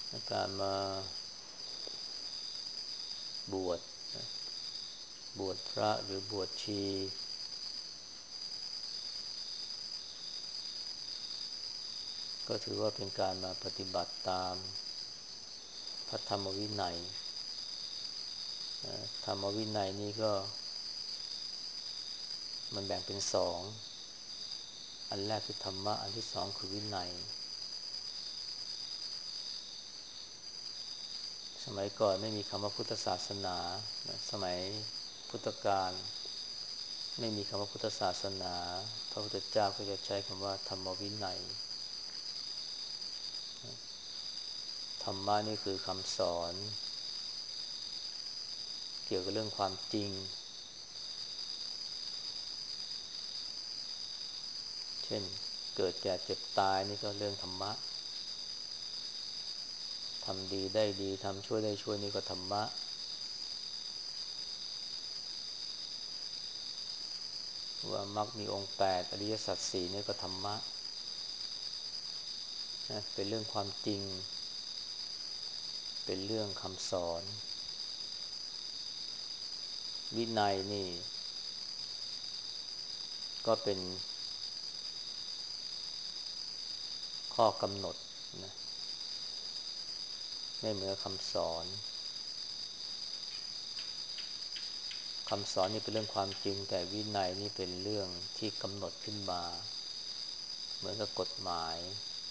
การมาบวชบวชพระหรือบวชชีก็ถือว่าเป็นการมาปฏิบัติตามพระธรรมวินัยธรรมวินัยนี้ก็มันแบ่งเป็นสองอันแรกคือธรรมะอันที่สองคือวินัยสมัยก่อนไม่มีคำว่าพุทธศาสนาสมัยพุทธกาลไม่มีคำว่าพุทธศาสนาพระพุทธเจ้าก็จะใช้คำว่าธรรมวินัยธรรมะนี่คือคำสอนเกี่ยวกับเรื่องความจริงเช่นเกิดแก่เจ็บตายนี่ก็เรื่องธรรมะทำดีได้ดีทำชั่วได้ชั่วนี่ก็ธรรมะว่ามรรคมีองค์แปดอริยสัจสี่นี่ก็ธรรมะเป็นเรื่องความจริงเป็นเรื่องคำสอนวินัยนี่ก็เป็นข้อกำหนดนะไม่เหมือนคำสอนคำสอนนี่เป็นเรื่องความจริงแต่วินัยนี่เป็นเรื่องที่กำหนดขึ้นมาเหมือนกับกฎหมาย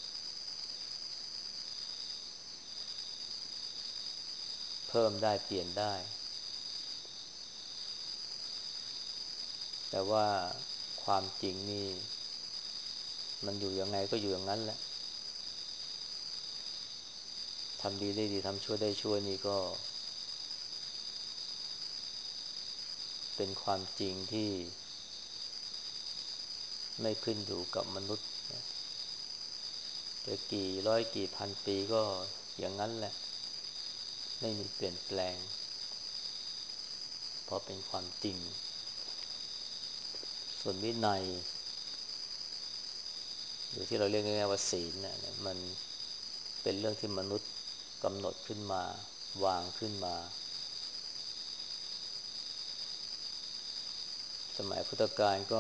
เพิ่มได้เปลี่ยนได้แต่ว่าความจริงนี่มันอยู่ยังไงก็อยู่อย่างนั้นแหละทำดีได้ดีทำชั่วได้ชั่วนี่ก็เป็นความจริงที่ไม่ขึ้นอยู่กับมนุษย์จะกี่ร้อยกี่พันปีก็อย่างนั้นแหละไม่มีเปลี่ยนแปลงเพราะเป็นความจริงส่วนวินัยหรือที่เราเรียกง่ายๆว่าศีลเนี่ยมันเป็นเรื่องที่มนุษย์กำหนดขึ้นมาวางขึ้นมาสมัยพุทธกาลก็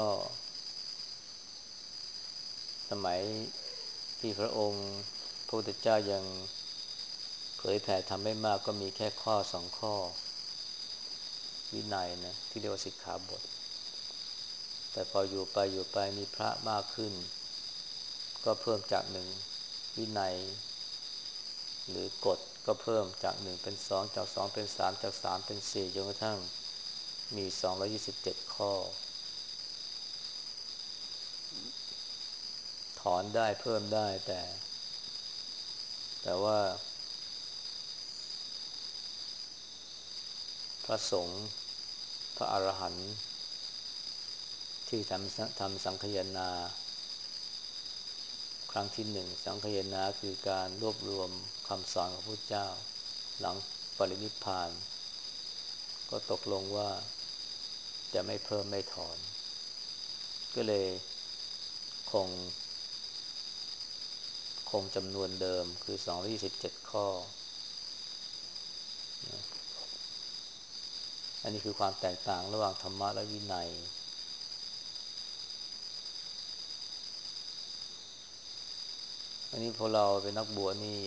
สมัยที่พระองค์พระพุทธเจ้ายังเผยแผ่ธรรมไม่มากก็มีแค่ข้อสองข้อวินัยนะที่เรียกว่าสิกขาบทแต่พออยู่ไปมีพระมากขึ้นก็เพิ่มจากหนึ่งวินัยหรือกฎก็เพิ่มจากหนึ่งเป็นสองจากสองเป็นสามจากสามเป็นสี่จนกระทั่งมี227ข้อถอนได้เพิ่มได้แต่ว่าพระสงฆ์พระอรหันต์ที่ทำสังคายนาครั้งที่หนึ่งสังคายนาคือการรวบรวมคำสอนของพระพุทธเจ้าหลังปรินิพพานก็ตกลงว่าจะไม่เพิ่มไม่ถอนก็เลยคงคงจำนวนเดิมคือ227ข้ออันนี้คือความแตกต่างระหว่างธรรมะและวินัยอันนี้พอเราเป็นนักบวชนี่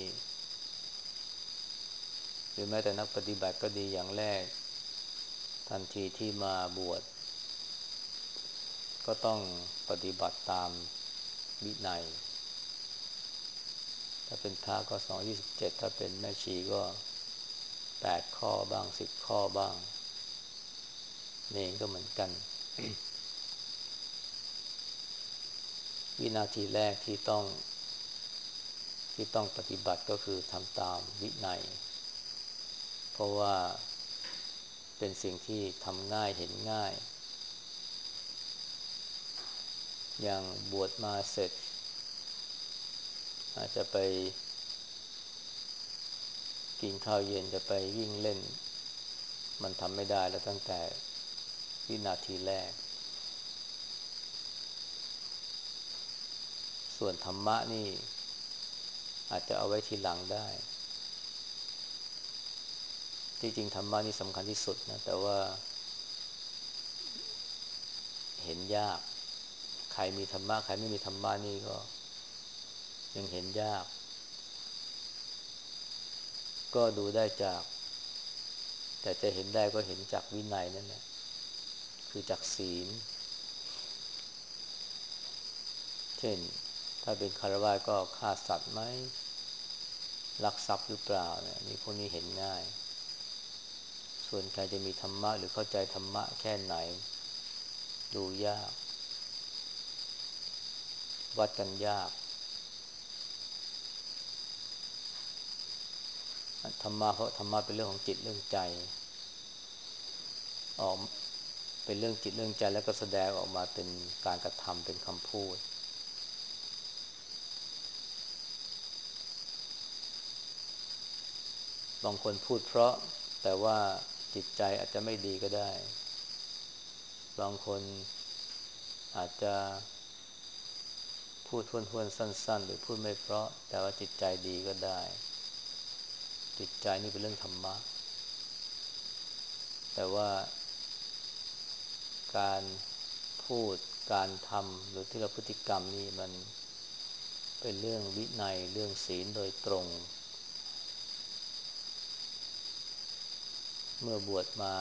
หรือแม้แต่นักปฏิบัติก็ดีอย่างแรกทันทีที่มาบวชก็ต้องปฏิบัติตามวินัยถ้าเป็นพระก็227ถ้าเป็นแม่ชีก็8ข้อบ้าง10ข้อบ้างเนรก็เหมือนกันวินาทีแรกที่ต้องปฏิบัติก็คือทำตามวินัยเพราะว่าเป็นสิ่งที่ทำง่ายเห็นง่ายอย่างบวชมาเสร็จอาจจะไปกินข้าวเย็นจะไปวิ่งเล่นมันทำไม่ได้แล้วตั้งแต่วินาทีแรกส่วนธรรมะนี่อาจจะเอาไว้ทีหลังได้ที่จริงธรรมะนี่สำคัญที่สุดนะแต่ว่าเห็นยากใครมีธรรมะใครไม่มีธรรมะนี่ก็ยังเห็นยากก็ดูได้จากแต่จะเห็นได้ก็เห็นจากวินัยนั่นแหละคือจากศีลเช่นถ้าเป็นฆราวาสก็ฆ่าสัตว์ไหมลักทรัพย์หรือเปล่าเนี่ยนี่พวกนี้เห็นง่ายส่วนใครจะมีธรรมะหรือเข้าใจธรรมะแค่ไหนดูยากวัดกันยากธรรมะเพราะธรรมะเป็นเรื่องของจิตเรื่องใจออกเป็นเรื่องจิตเรื่องใจแล้วก็แสดงออกมาเป็นการกระทำเป็นคำพูดบางคนพูดเพราะแต่ว่าจิตใจอาจจะไม่ดีก็ได้บางคนอาจจะพูดท้วนๆสั้นๆหรือพูดไม่เพราะแต่ว่าจิตใจดีก็ได้จิตใจนี่เป็นเรื่องธรรมะแต่ว่าการพูดการทำหรือที่เราพฤติกรรมนี่มันเป็นเรื่องวินัยเรื่องศีลโดยตรงเมื่อบวชมา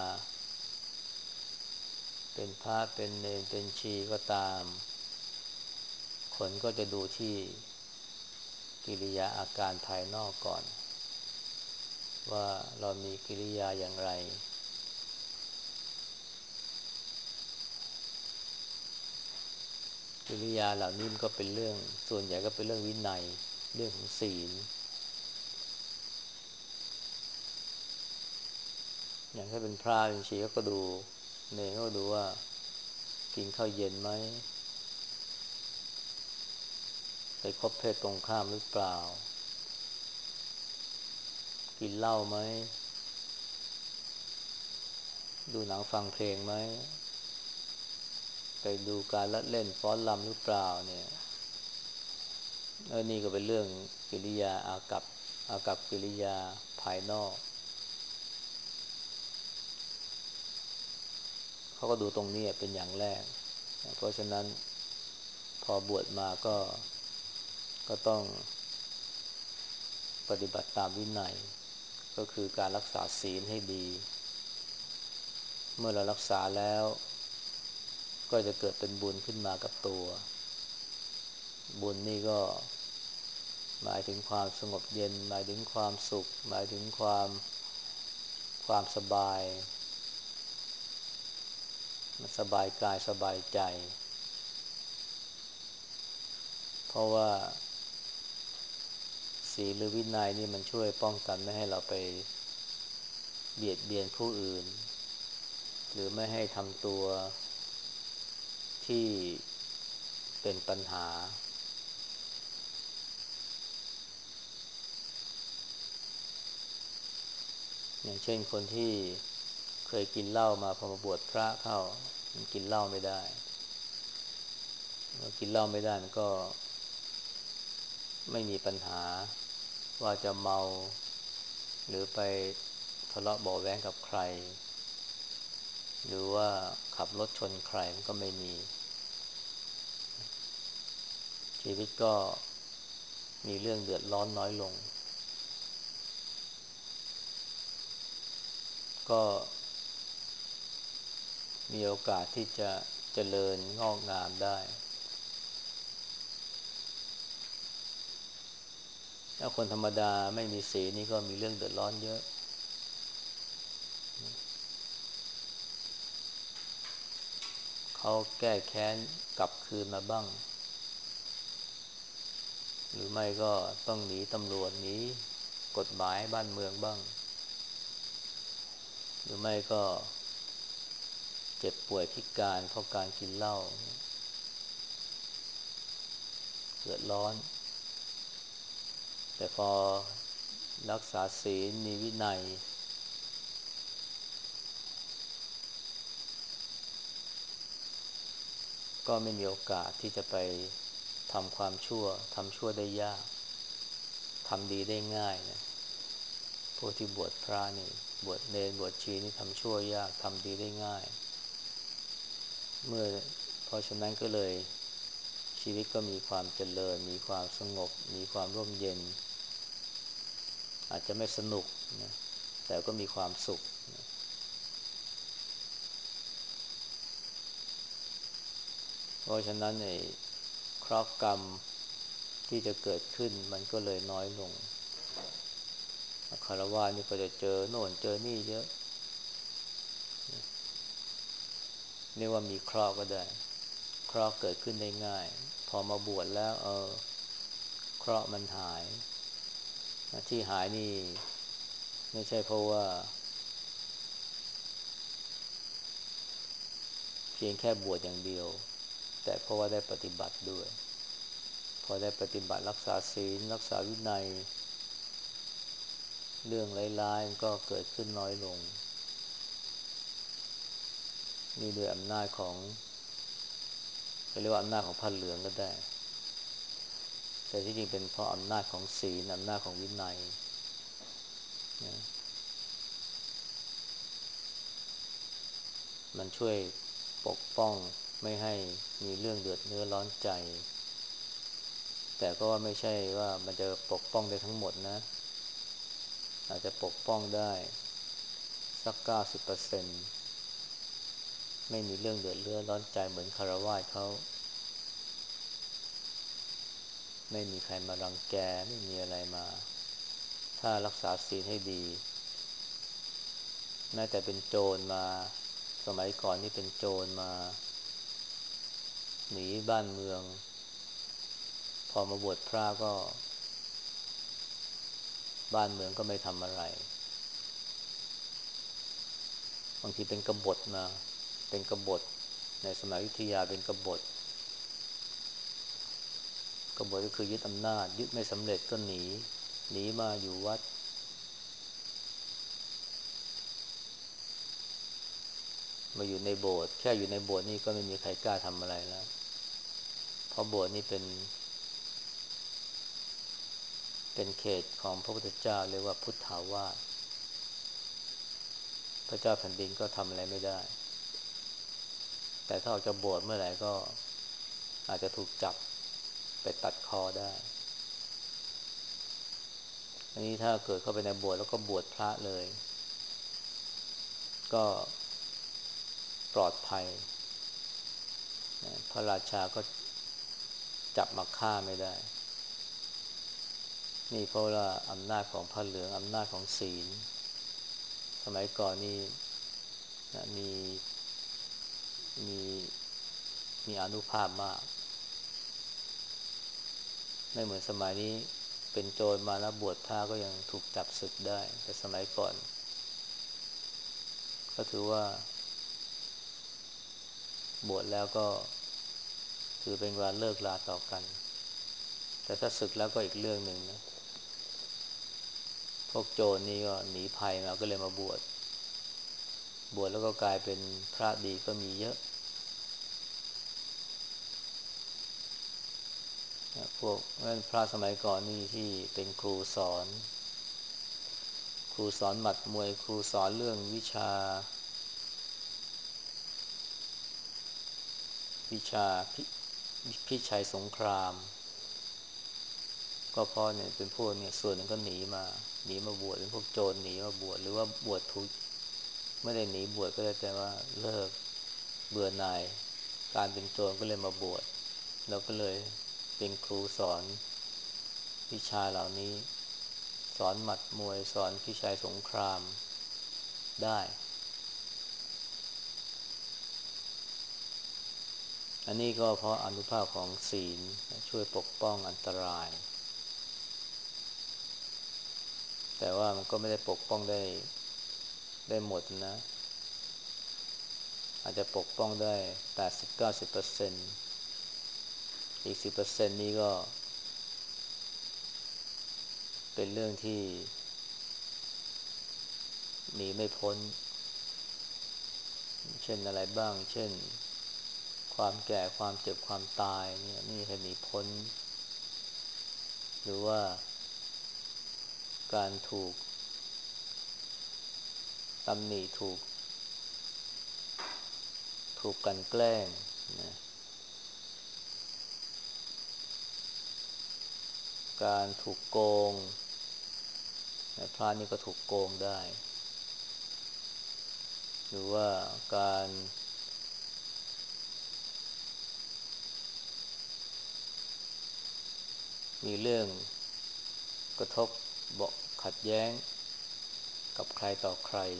เป็นพระเป็นเณรเป็นชีก็ตามคนก็จะดูที่กิริยาอาการภายนอกก่อนว่าเรามีกิริยาอย่างไรกิริยาเหล่านี้มันก็เป็นเรื่องส่วนใหญ่ก็เป็นเรื่องวินัยเรื่องของศีลอย่างถ้าเป็นพระเป็นชีก็ดูเณรก็ดูว่ากินข้าวเย็นไหมไปคบเพศตรงข้ามหรือเปล่ากินเหล้าไหมดูหนังฟังเพลงไหมไปดูการละเล่นฟ้อนรำหรือเปล่าเนี่ยนี่ก็เป็นเรื่องกิริยาอากัปกิริยาภายนอกเขาก็ดูตรงนี้เป็นอย่างแรกเพราะฉะนั้นพอบวชมาก็ต้องปฏิบัติตามวินัยก็คือการรักษาศีลให้ดีเมื่อเรารักษาแล้วก็จะเกิดเป็นบุญขึ้นมากับตัวบุญนี่ก็หมายถึงความสงบเย็นหมายถึงความสุขหมายถึงความสบายสบายกายสบายใจเพราะว่าศีลหรือวินัยนี่มันช่วยป้องกันไม่ให้เราไปเบียดเบียนผู้อื่นหรือไม่ให้ทำตัวที่เป็นปัญหาอย่างเช่นคนที่เคยกินเหล้ามาพอมาบวชพระเข้ามันกินเหล้าไม่ได้เมื่อกินเหล้าไม่ได้มันก็ไม่มีปัญหาว่าจะเมาหรือไปทะเลาะเบาะแว้งกับใครหรือว่าขับรถชนใครมันก็ไม่มีชีวิตก็มีเรื่องเดือดร้อนน้อยลงก็มีโอกาสที่จะเจริญงอกงามได้ถ้าคนธรรมดาไม่มีศีลนี่ก็มีเรื่องเดือดร้อนเยอะเขาแก้แค้นกลับคืนมาบ้างหรือไม่ก็ต้องหนีตำรวจหนีกฎหมายบ้านเมืองบ้างหรือไม่ก็เจ็บป่วยพิการเพราะการกินเหล้าเดือดร้อนแต่พอรักษาศีลมีวินัยก็ไม่มีโอกาสที่จะไปทำความชั่วทำชั่วได้ยากทำดีได้ง่ายนะพวกที่บวชพระนี่บวชเนรบวชชีนี่ทำชั่วยากทำดีได้ง่ายเมื่อเพราะฉะนั้นก็เลยชีวิตก็มีความเจริญมีความสงบมีความร่มเย็นอาจจะไม่สนุกนะแต่ก็มีความสุขนะเพราะฉะนั้นเคราะห์กรรมที่จะเกิดขึ้นมันก็เลยน้อยลงคฤหัสถ์นี่ก็จะเจอโน่นเจอนี่เยอะเรียกว่ามีเคราะห์ก็ได้เคราะห์เกิดขึ้นได้ง่ายพอมาบวชแล้วเคราะห์มันหายที่หายนี่ไม่ใช่เพราะว่าเพียงแค่บวชอย่างเดียวแต่เพราะว่าได้ปฏิบัติด้วยพอได้ปฏิบัติรักษาศีลรักษาวินัยเรื่องร้ายๆก็เกิดขึ้นน้อยลงนี่ด้วยอำนาจของเรียกว่าอำนาจของผ้าเหลืองก็ได้แต่ที่จริงเป็นเพราะอำนาจของศีลอำนาจของวินัยนะมันช่วยปกป้องไม่ให้มีเรื่องเดือดเนื้อร้อนใจแต่ก็ว่าไม่ใช่ว่ามันจะปกป้องได้ทั้งหมดนะอาจจะปกป้องได้สัก90%ไม่มีเรื่องเดือดเนื้อร้อนใจเหมือนคฤหัสถ์เขาไม่มีใครมารังแกไม่มีอะไรมาถ้ารักษาศีลให้ดีแม้แต่เป็นโจรมาสมัยก่อนนี่เป็นโจรมาหนีบ้านเมืองพอมาบวชพระก็บ้านเมืองก็ไม่ทำอะไรบางทีเป็นกบฏมาเป็นกบฏในสมัยอยุธยาเป็นกบฏก็คือยึดอำนาจยึดไม่สำเร็จก็หนีมาอยู่วัดมาอยู่ในโบสถ์แค่อยู่ในโบสถ์นี่ก็ไม่มีใครกล้าทำอะไรแล้วเพราะโบสถ์นี่เป็นเขตของพระพุทธเจ้าเรียกว่าพุทธาวาสพระเจ้าแผ่นดินก็ทำอะไรไม่ได้แต่ถ้าออกจากโบสถ์เมื่อไหร่ก็อาจจะถูกจับไปตัดคอได้อันนี้ถ้าเกิดเข้าไปในโบสถ์แล้วก็บวชพระเลยก็ปลอดภัยพระราชาก็จับมาฆ่าไม่ได้นี่เพราะว่าอำนาจของผ้าเหลืองอำนาจของศีลสมัยก่อนนี่นะมีมีอานุภาพมากไม่เหมือนสมัยนี้เป็นโจรมาแล้วบวชพระก็ยังถูกจับศึกได้แต่สมัยก่อนก็ถือว่าบวชแล้วก็ถือเป็นการเลิกลาต่อกันแต่ถ้าศึกแล้วก็อีกเรื่องหนึ่งนะพวกโจรนี่ก็หนีภัยมาก็เลยมาบวชแล้วก็กลายเป็นพระดีก็มีเยอะพวกนั้นพระสมัยก่อนนี่ที่เป็นครูสอนหมัดมวยครูสอนเรื่องวิชาพิชัยสงครามก็เพราะเนี่ยเป็นพวกเนี่ยส่วนหนึ่งก็หนีมาบวชเป็นพวกโจรหนีมาบวชหรือว่าบวชทุกไม่ได้หนีบวชก็ได้แต่ว่าเลิกเบื่อหน่ายการเป็นโจรก็เลยมาบวชแล้วก็เลยเป็นครูสอนวิชาเหล่านี้สอนหมัดมวยสอนพิชัยสงครามได้อันนี้ก็เพราะอานุภาพของศีลช่วยปกป้องอันตรายแต่ว่ามันก็ไม่ได้ปกป้องได้หมดนะอาจจะปกป้องได้80-90%อีก10%นี้ก็เป็นเรื่องที่หนีไม่พ้นเช่นอะไรบ้างเช่นความแก่ความเจ็บความตายเนี่ยไม่มีใครหนีพ้นหรือว่าการถูกตำหนิถูกกลั่นแกล้งนะการถูกโกงพระนี่ก็ถูกโกงได้หรือว่าการมีเรื่องกระทบเบาะขัดแย้งกับใครต่อใคร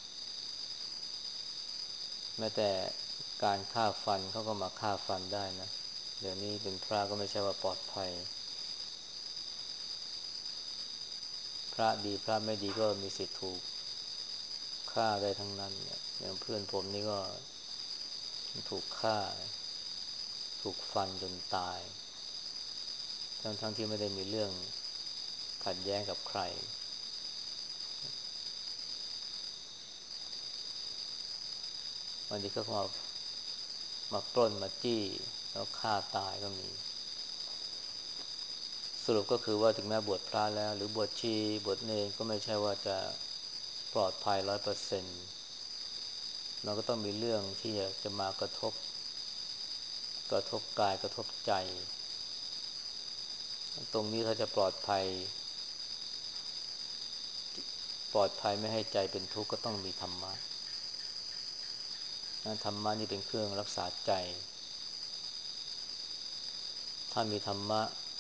แม้แต่การฆ่าฟันเขาก็มาฆ่าฟันได้นะเดี๋ยวนี้เป็นพระก็ไม่ใช่ว่าปลอดภัยพระดีพระไม่ดีก็มีสิทธิ์ถูกฆ่าได้ทั้งนั้นเนี่ยอย่างเพื่อนผมนี่ก็ถูกฆ่าถูกฟันจนตายทั้งที่ไม่ได้มีเรื่องขัดแย้งกับใครบางทีก็มาปล้นมาจี้แล้วฆ่าตายก็มีสรุปก็คือว่าถึงแม้บวชพระแล้วหรือบวชชีบวชเนรก็ไม่ใช่ว่าจะปลอดภัย100%มันก็ต้องมีเรื่องที่จะมกระทบกายกระทบใจตรงนี้ถ้าจะปลอดภัยไม่ให้ใจเป็นทุกข์ก็ต้องมีธรรมะธรรมะนี่เป็นเครื่องรักษาใจถ้ามีธรรมะ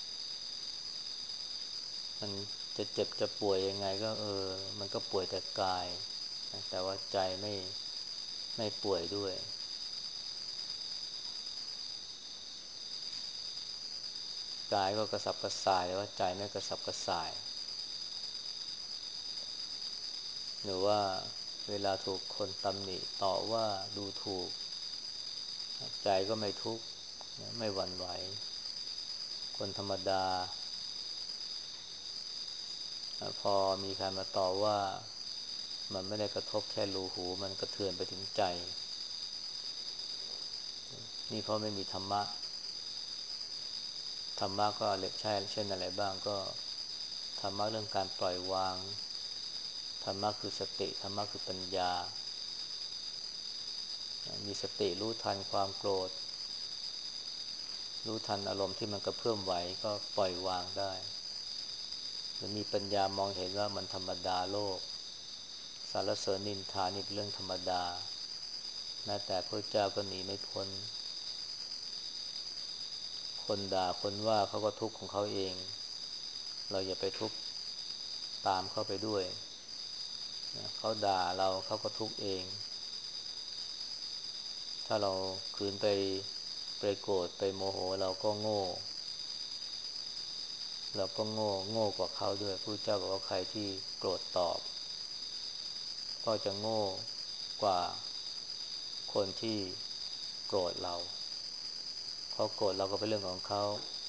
มันจะเจ็บจะป่วยยังไงก็มันก็ป่วยแต่กายแต่ว่าใจไม่ป่วยด้วยกายก็กระสับกระส่ายแต่ว่าใจไม่กระสับกระส่ายหรือว่าเวลาถูกคนตำหนิต่อว่าดูถูกใจก็ไม่ทุกข์ไม่หวั่นไหวคนธรรมดาพอมีใครมาต่อว่ามันไม่ได้กระทบแค่รูหูมันกระเทือนไปถึงใจนี่เพราะไม่มีธรรมะธรรมะก็เช่เช่นอะไรบ้างก็ธรรมะเรื่องการปล่อยวางธรรมะคือสติธรรมะคือปัญญามีสติรู้ทันความโกรธรู้ทันอารมณ์ที่มันกระเพื่อมไหวก็ปล่อยวางได้หรือมีปัญญามองเห็นว่ามันธรรมดาโลกสรรเสริญนินทานี่เป็นเรื่องธรรมดาแม้แต่พระเจ้าก็หนีไม่พ้นคนด่าคนว่าเขาก็ทุกข์ของเขาเองเราอย่าไปทุกข์ตามเขาไปด้วยเขาด่าเราเขาก็ทุกข์เองถ้าเราขืนไปโกรธไปโมโหเราก็โง่กว่าเขาด้วยพระเจ้าบอกว่าใครที่โกรธตอบก็จะโง่กว่าคนที่โกรธเราเขาโกรธเราก็เป็นเรื่องของเขา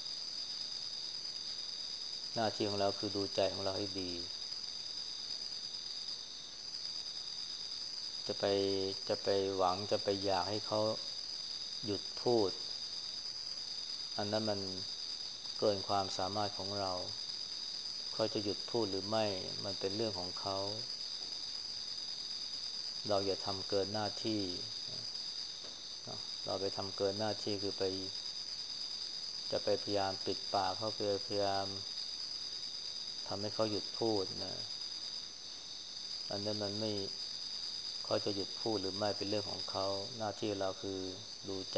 หน้าที่ของเราคือดูใจของเราให้ดีจะไปจะไปหวังจะไปอยากให้เขาหยุดพูดอันนั้นมันเกินความสามารถของเราเขาจะหยุดพูดหรือไม่มันเป็นเรื่องของเขาเราอย่าทำเกินหน้าที่เราไปทำเกินหน้าที่คือจะไปพยายามปิดปากเขาพยายามทำให้เขาหยุดพูดนะอันนั้นมันไม่เขาจะหยุดพูดหรือไม่เป็นเรื่องของเขาหน้าที่เราคือดูใจ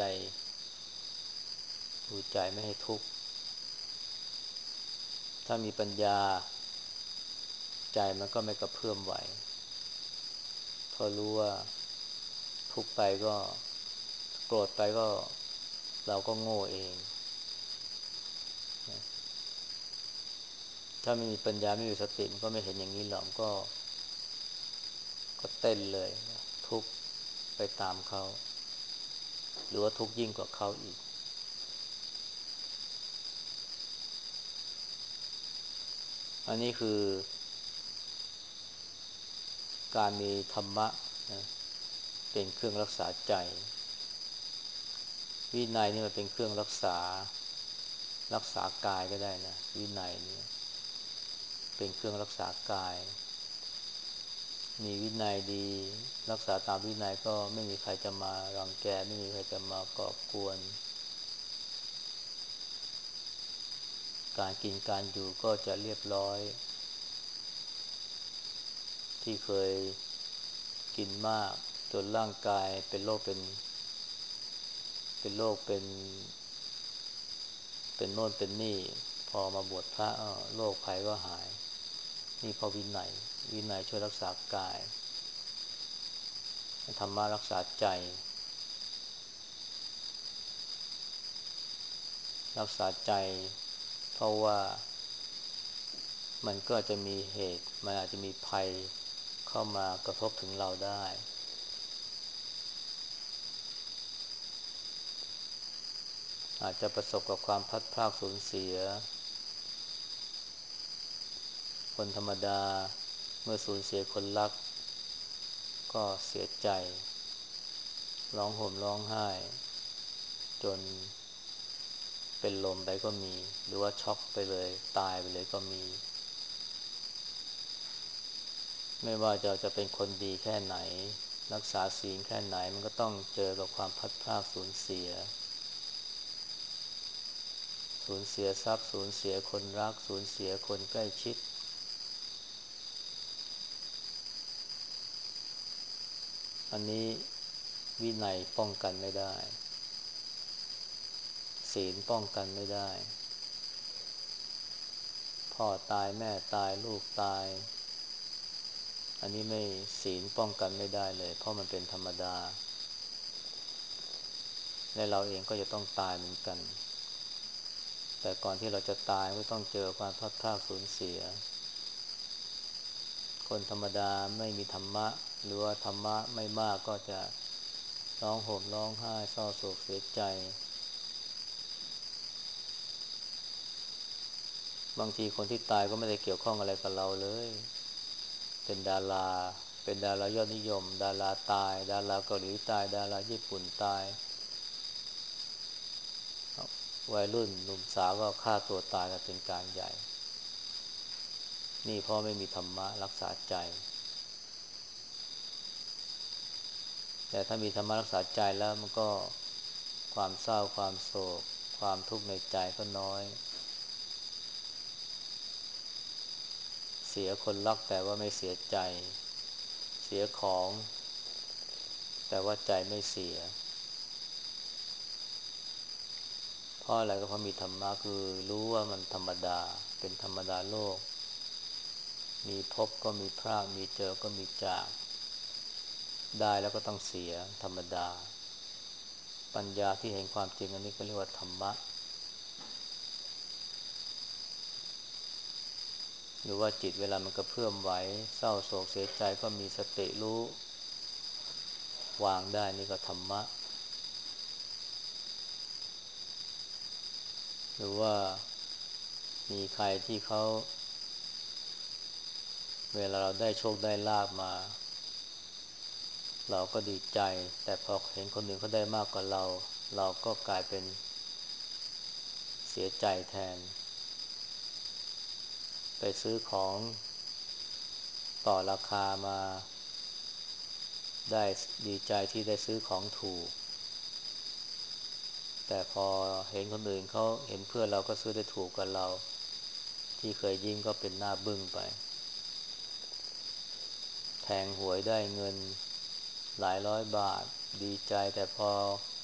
ดูใจไม่ให้ทุกข์ถ้ามีปัญญาใจมันก็ไม่กระเพื่อมไหวเพราะรู้ว่าทุกข์ไปก็โกรธไปก็เราก็โง่เองถ้าไม่มีปัญญาไม่มีสติมันก็ไม่เห็นอย่างนี้หรอกก็เต้นเลยทุกข์ไปตามเขาหรือว่าทุกข์ยิ่งกว่าเขาอีกอันนี้คือการมีธรรมะนะเป็นเครื่องรักษาใจวินัยนี่มันเป็นเครื่องรักษากายก็ได้นะวินัยนี่เป็นเครื่องรักษากายมีวินัยดีรักษาตามวินัยก็ไม่มีใครจะมารังแกไม่มีใครจะมาก่อกวนการกินการอยู่ก็จะเรียบร้อยที่เคยกินมากจนร่างกายเป็นโรคเป็นโรคเป็นโน่นเป็นนี่พอมาบวชพระโรคภัยก็หายนี่เพราะวินัยช่วยรักษากายธรรมะรักษาใจรักษาใจเพราะว่ามันก็จะมีเหตุมันอาจจะมีภัยเข้ามากระทบถึงเราได้อาจจะประสบกับความพลัดพรากสูญเสียคนธรรมดาเมื่อสูญเสียคนรักก็เสียใจร้องห่มร้องไห้จนเป็นลมไปก็มีหรือว่าช็อกไปเลยตายไปเลยก็มีไม่ว่าจะเป็นคนดีแค่ไหนรักษาศีลแค่ไหนมันก็ต้องเจอกับความพลัดพรากสูญเสียทรัพย์สูญเสียคนรักสูญเสียคนใกล้ชิดอันนี้วินัยป้องกันไม่ได้ศีลป้องกันไม่ได้พ่อตายแม่ตายลูกตายอันนี้ไม่ศีลป้องกันไม่ได้เลยเพราะมันเป็นธรรมดาและเราเองก็จะต้องตายเหมือนกันแต่ก่อนที่เราจะตายก็ต้องเจอความพลัดพรากสูญเสียคนธรรมดาไม่มีธรรมะหรือว่าธรรมะไม่มากก็จะร้องห่มร้องไห้เศร้าโศกเสียใจบางทีคนที่ตายก็ไม่ได้เกี่ยวข้องอะไรกับเราเลยเป็นดาราเป็นดารายอดนิยมดาราตายดาราเกาหลีตายดาราญี่ปุ่นตายวัยรุ่นหนุ่มสาวก็ฆ่าตัวตายกันเป็นการใหญ่นี่เพราะไม่มีธรรมะรักษาใจแต่ถ้ามีธรรมะรักษาใจแล้วมันก็ความเศร้าความโศกความทุกข์ในใจก็น้อยเสียคนรักแต่ว่าไม่เสียใจเสียของแต่ว่าใจไม่เสียเพราะอะไรก็เพราะมีธรรมะคือรู้ว่ามันธรรมดาเป็นธรรมดาโลกมีพบก็มีพรากมีเจอก็มีจากได้แล้วก็ต้องเสียธรรมดาปัญญาที่เห็นความจริงอันนี้ก็เรียกว่าธรรมะหรือว่าจิตเวลามันกระเพื่อมไหวเศร้าโศกเสียใจก็มีสติรู้วางได้นี่ก็ธรรมะหรือว่ามีใครที่เขาเวลาเราได้โชคได้ลาภมาเราก็ดีใจแต่พอเห็นคนอื่นเขาได้มากกว่าเราเราก็กลายเป็นเสียใจแทนไปซื้อของต่อราคามาได้ดีใจที่ได้ซื้อของถูกแต่พอเห็นคนอื่นเขาเห็นเพื่อนเราก็ซื้อได้ถูกกว่าเราที่เคยยิ้มก็เป็นหน้าบึ้งไปแทงหวยได้เงินหลายร้อยบาทดีใจแต่พอ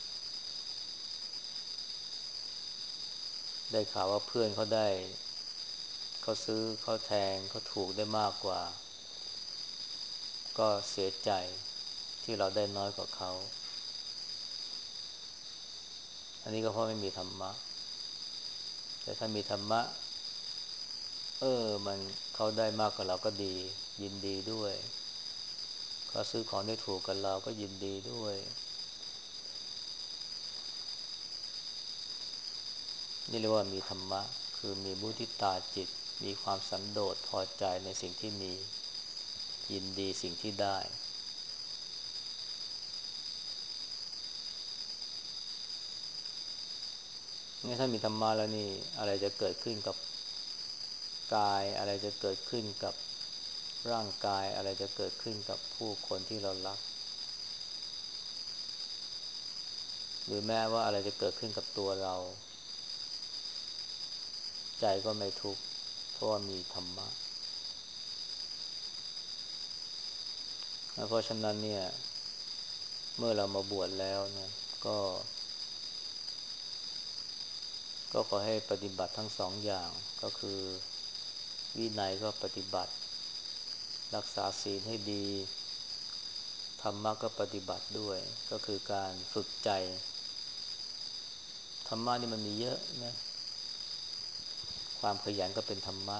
ได้ข่าวว่าเพื่อนเขาได้เขาซื้อเขาแทงเขาถูกได้มากกว่าก็เสียใจที่เราได้น้อยกว่าเขาอันนี้ก็เพราะไม่มีธรรมะแต่ถ้ามีธรรมะมันเขาได้มากกว่าเราก็ดียินดีด้วยเขาซื้อของได้ถูกกับเราก็ยินดีด้วยนี่เรียกว่ามีธรรมะคือมีมุทิตาจิตมีความสันโดษพอใจในสิ่งที่มียินดีสิ่งที่ได้นี่ถ้ามีธรรมะแล้วนี่อะไรจะเกิดขึ้นกับกายอะไรจะเกิดขึ้นกับร่างกายอะไรจะเกิดขึ้นกับผู้คนที่เรารักหรือแม้ว่าอะไรจะเกิดขึ้นกับตัวเราใจก็ไม่ทุกข์เพราะว่ามีธรรมะเพราะฉะนั้นเนี่ยเมื่อเรามาบวชแล้วเนี่ยก็ขอให้ปฏิบัติทั้งสองอย่างก็คือวินัยก็ปฏิบัติรักษาศีลให้ดีธรรมะก็ปฏิบัติด้วยก็คือการฝึกใจธรรมะนี่มันมีเยอะนะความขยันก็เป็นธรรมะ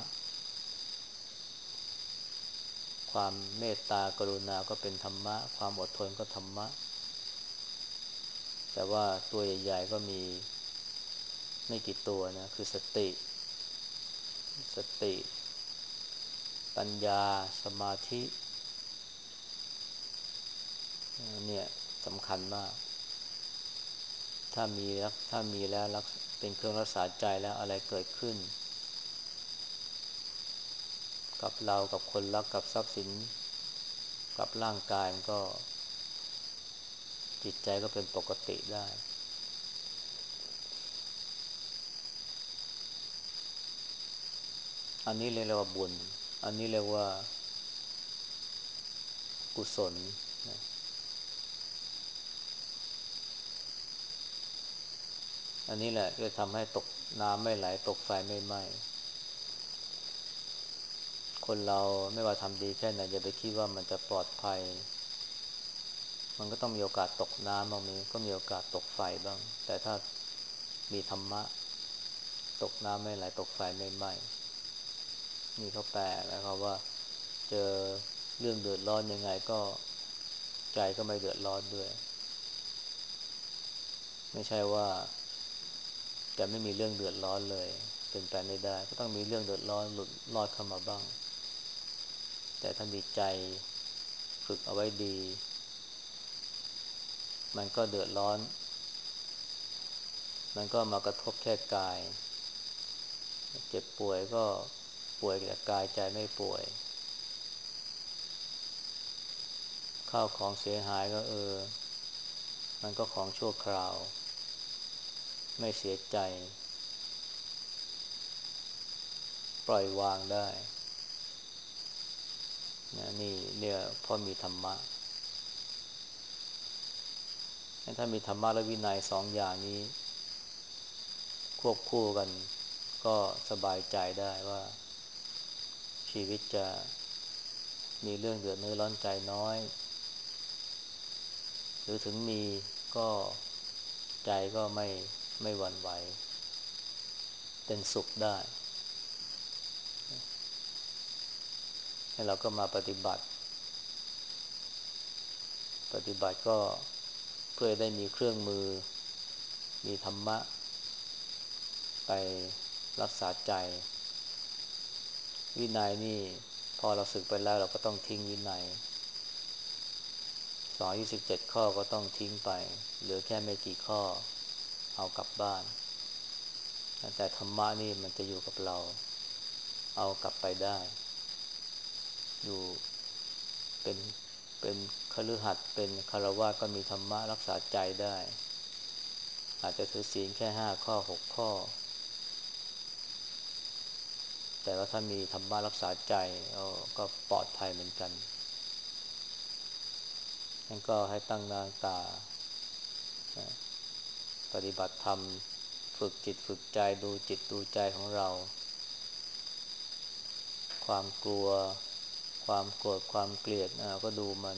ความเมตตากรุณาก็เป็นธรรมะความอดทนก็ธรรมะแต่ว่าตัวใหญ่ๆก็มีไม่กี่ตัวนะคือสติปัญญาสมาธิเนี่ยสำคัญมากถ้ามีแล้วเป็นเครื่องรักษาใจแล้วอะไรเกิดขึ้นกับเรากับคนรักกับทรัพย์สินกับร่างกายมันก็จิตใจก็เป็นปกติได้อันนี้เรียกว่าบุญอันนี้เรียกว่ากุศลนะอันนี้แหละจะทำให้ตกน้ำไม่ไหลตกไฟไม่ไหม้คนเราไม่ว่าทำดีแค่ไหนอย่าไปคิดว่ามันจะปลอดภัยมันก็ต้องมีโอกาสตกน้ำบางทีก็มีโอกาสตกไฟบ้างแต่ถ้ามีธรรมะตกน้ำไม่ไหลตกไฟไม่ไหม้นี่เขาแปลนะครับว่าเจอเรื่องเดือดร้อนยังไงก็ใจก็ไม่เดือดร้อนด้วยไม่ใช่ว่าจะไม่มีเรื่องเดือดร้อนเลยเป็นไปไม่ได้ก็ต้องมีเรื่องเดือดร้อนหลุดรอดเข้ามาบ้างแต่ถ้ามีใจฝึกเอาไว้ดีมันก็เดือดร้อนมันก็มากระทบแค่กายเจ็บป่วยก็ป่วยแต่กายใจไม่ป่วยข้าวของเสียหายก็มันก็ของชั่วคราวไม่เสียใจปล่อยวางได้นะนี่เรียกเพราะมีธรรมะถ้ามีธรรมะและวินัยสองอย่างนี้ควบคู่กันก็สบายใจได้ว่าชีวิตจะมีเรื่องเดือดเนื้อร้อนใจน้อยหรือถึงมีก็ใจก็ไม่หวั่นไหวเป็นสุขได้ให้เราก็มาปฏิบัติก็เพื่อได้มีเครื่องมือมีธรรมะไปรักษาใจวินัยนี่พอเราสึกไปแล้วเราก็ต้องทิ้งวินัย227ข้อก็ต้องทิ้งไปเหลือแค่ไม่กี่ข้อเอากลับบ้านแต่ธรรมะนี่มันจะอยู่กับเราเอากลับไปได้อยู่เป็นเป็นคฤหัสถ์เป็นฆราวาสก็มีธรรมะรักษาใจได้อาจจะถือศีลแค่5 ข้อ6 ข้อแต่ว่าถ้ามีธรรมะรักษาใจก็ปลอดภัยเหมือนกันนั่นก็ให้ตั้งหน้าตาปฏิบัติธรรมฝึกจิตฝึกใจดูจิตดูใจของเราความกลัวความโกรธความเกลียดก็ดูมัน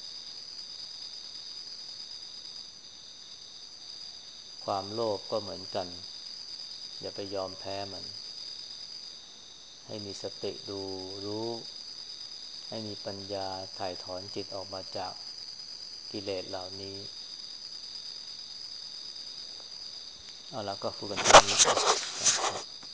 ความโลภก็เหมือนกันอย่าไปยอมแพ้มันให้มีสติดูรู้ให้มีปัญญาถ่ายถอนจิตออกมาจากกิเลสเหล่านี้เอาละก็พูดกันตรงนี้